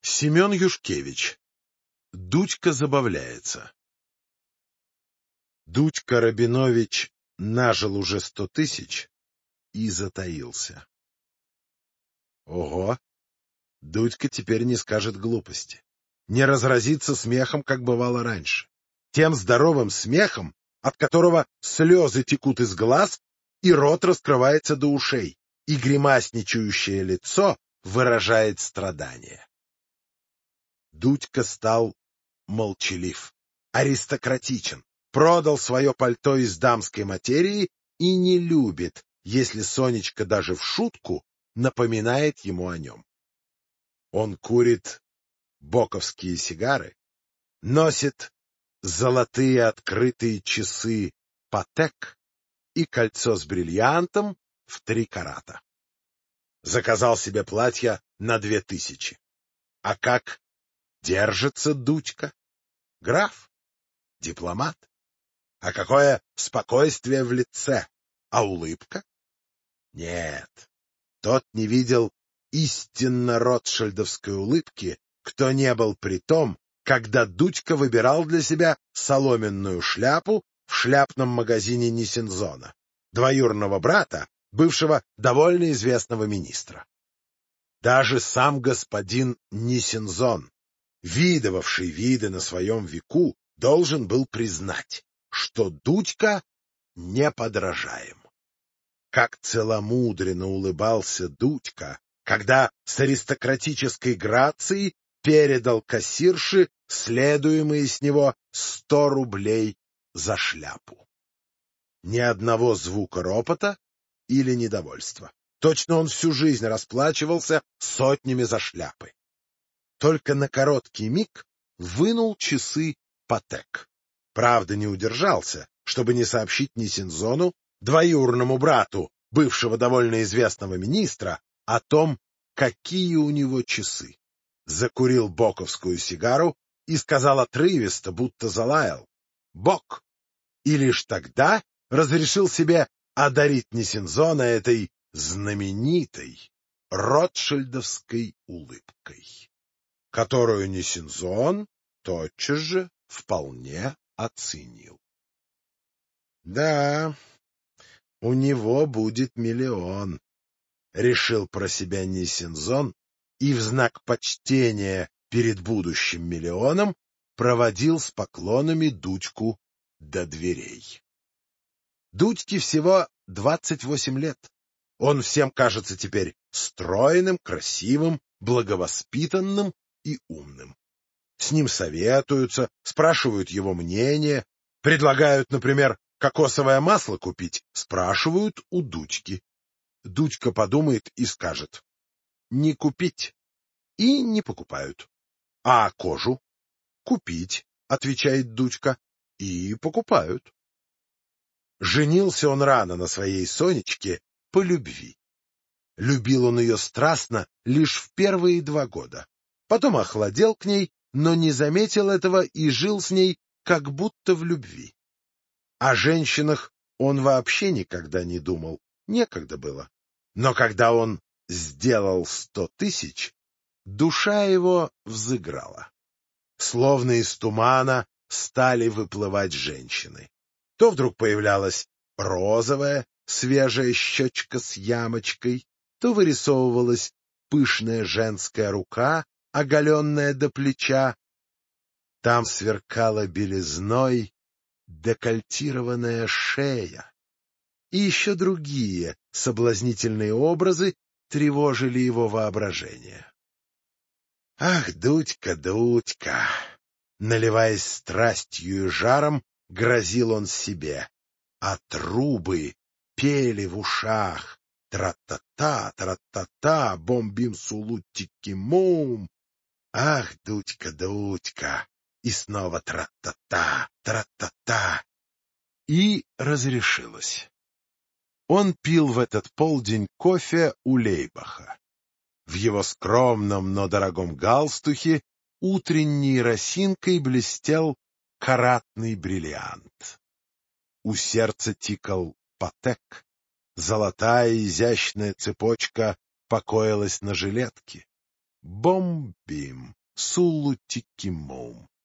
Семен Юшкевич. Дудька забавляется. Дудька Рабинович нажил уже 100 тысяч и затаился. Ого! Дудька теперь не скажет глупости, не разразится смехом, как бывало раньше. Тем здоровым смехом, от которого слезы текут из глаз, и рот раскрывается до ушей, и гримасничающее лицо выражает страдание. Дудька стал молчалив, аристократичен, продал свое пальто из дамской материи и не любит, если Сонечка даже в шутку напоминает ему о нем. Он курит боковские сигары, носит золотые открытые часы Патек и кольцо с бриллиантом в 3 карата. Заказал себе платье на 2000. А как держится Дудька? Граф, дипломат. А какое спокойствие в лице! А улыбка? Нет, тот не видел истинно ротшильдовской улыбки, кто не был при том, когда Дудька выбирал для себя соломенную шляпу в шляпном магазине Нисинзона, двоюродного брата, бывшего довольно известного министра. Даже сам господин Нисинзон, видывавший виды на своем веку, должен был признать, что Дудька неподражаем. Как целомудренно улыбался Дудька, когда с аристократической грацией передал кассирше следуемые с него 100 рублей за шляпу. Ни одного звука ропота или недовольства. Точно он всю жизнь расплачивался сотнями за шляпы. Только на короткий миг вынул часы Патек. Правда, не удержался, чтобы не сообщить Нисинзону, двоюродному брату бывшего довольно известного министра, о том, какие у него часы. Закурил боковскую сигару и сказал отрывисто, будто залаял: «Бок!» И лишь тогда разрешил себе одарить Нисинзона этой знаменитой ротшильдовской улыбкой, которую Нисинзон тотчас же вполне оценил. Да, у него будет 1 миллион, решил про себя Нисинзон и в знак почтения перед будущим миллионом проводил с поклонами Дудьку до дверей. Дудьке всего 28 лет. Он всем кажется теперь стройным, красивым, благовоспитанным и умным. С ним советуются, спрашивают его мнение, предлагают, например, кокосовое масло купить, спрашивают у Дудьки. Дудька подумает и скажет: не купить, и не покупают. А кожу? Купить, отвечает Дудька, и покупают. Женился он рано на своей Сонечке по любви. Любил он ее страстно лишь в первые 2 года. Потом охладел к ней, но не заметил этого и жил с ней как будто в любви. О женщинах он вообще никогда не думал, некогда было. Но когда он сделал 100 тысяч, душа его взыграла. Словно из тумана стали выплывать женщины. То вдруг появлялась розовая, свежая щечка с ямочкой, то вырисовывалась пышная женская рука, оголенная до плеча. Там сверкала белизной декольтированная шея. И еще другие соблазнительные образы тревожили его воображение. Ах, Дудька, Дудька! Наливаясь страстью и жаром, грозил он себе, а трубы пели в ушах: тра-та-та, тра-та-та, бом-бим-сулу-тики-мум. Ах, Дудька, Дудька! И снова тра-та-та, тра-та-та. И разрешилось. Он пил в этот полдень кофе у Лейбаха. В его скромном, но дорогом галстухе утренней росинкой блестел каратный бриллиант. У сердца тикал Патек. Золотая изящная цепочка покоилась на жилетке. Бом-бим, Суллу Тикимоум.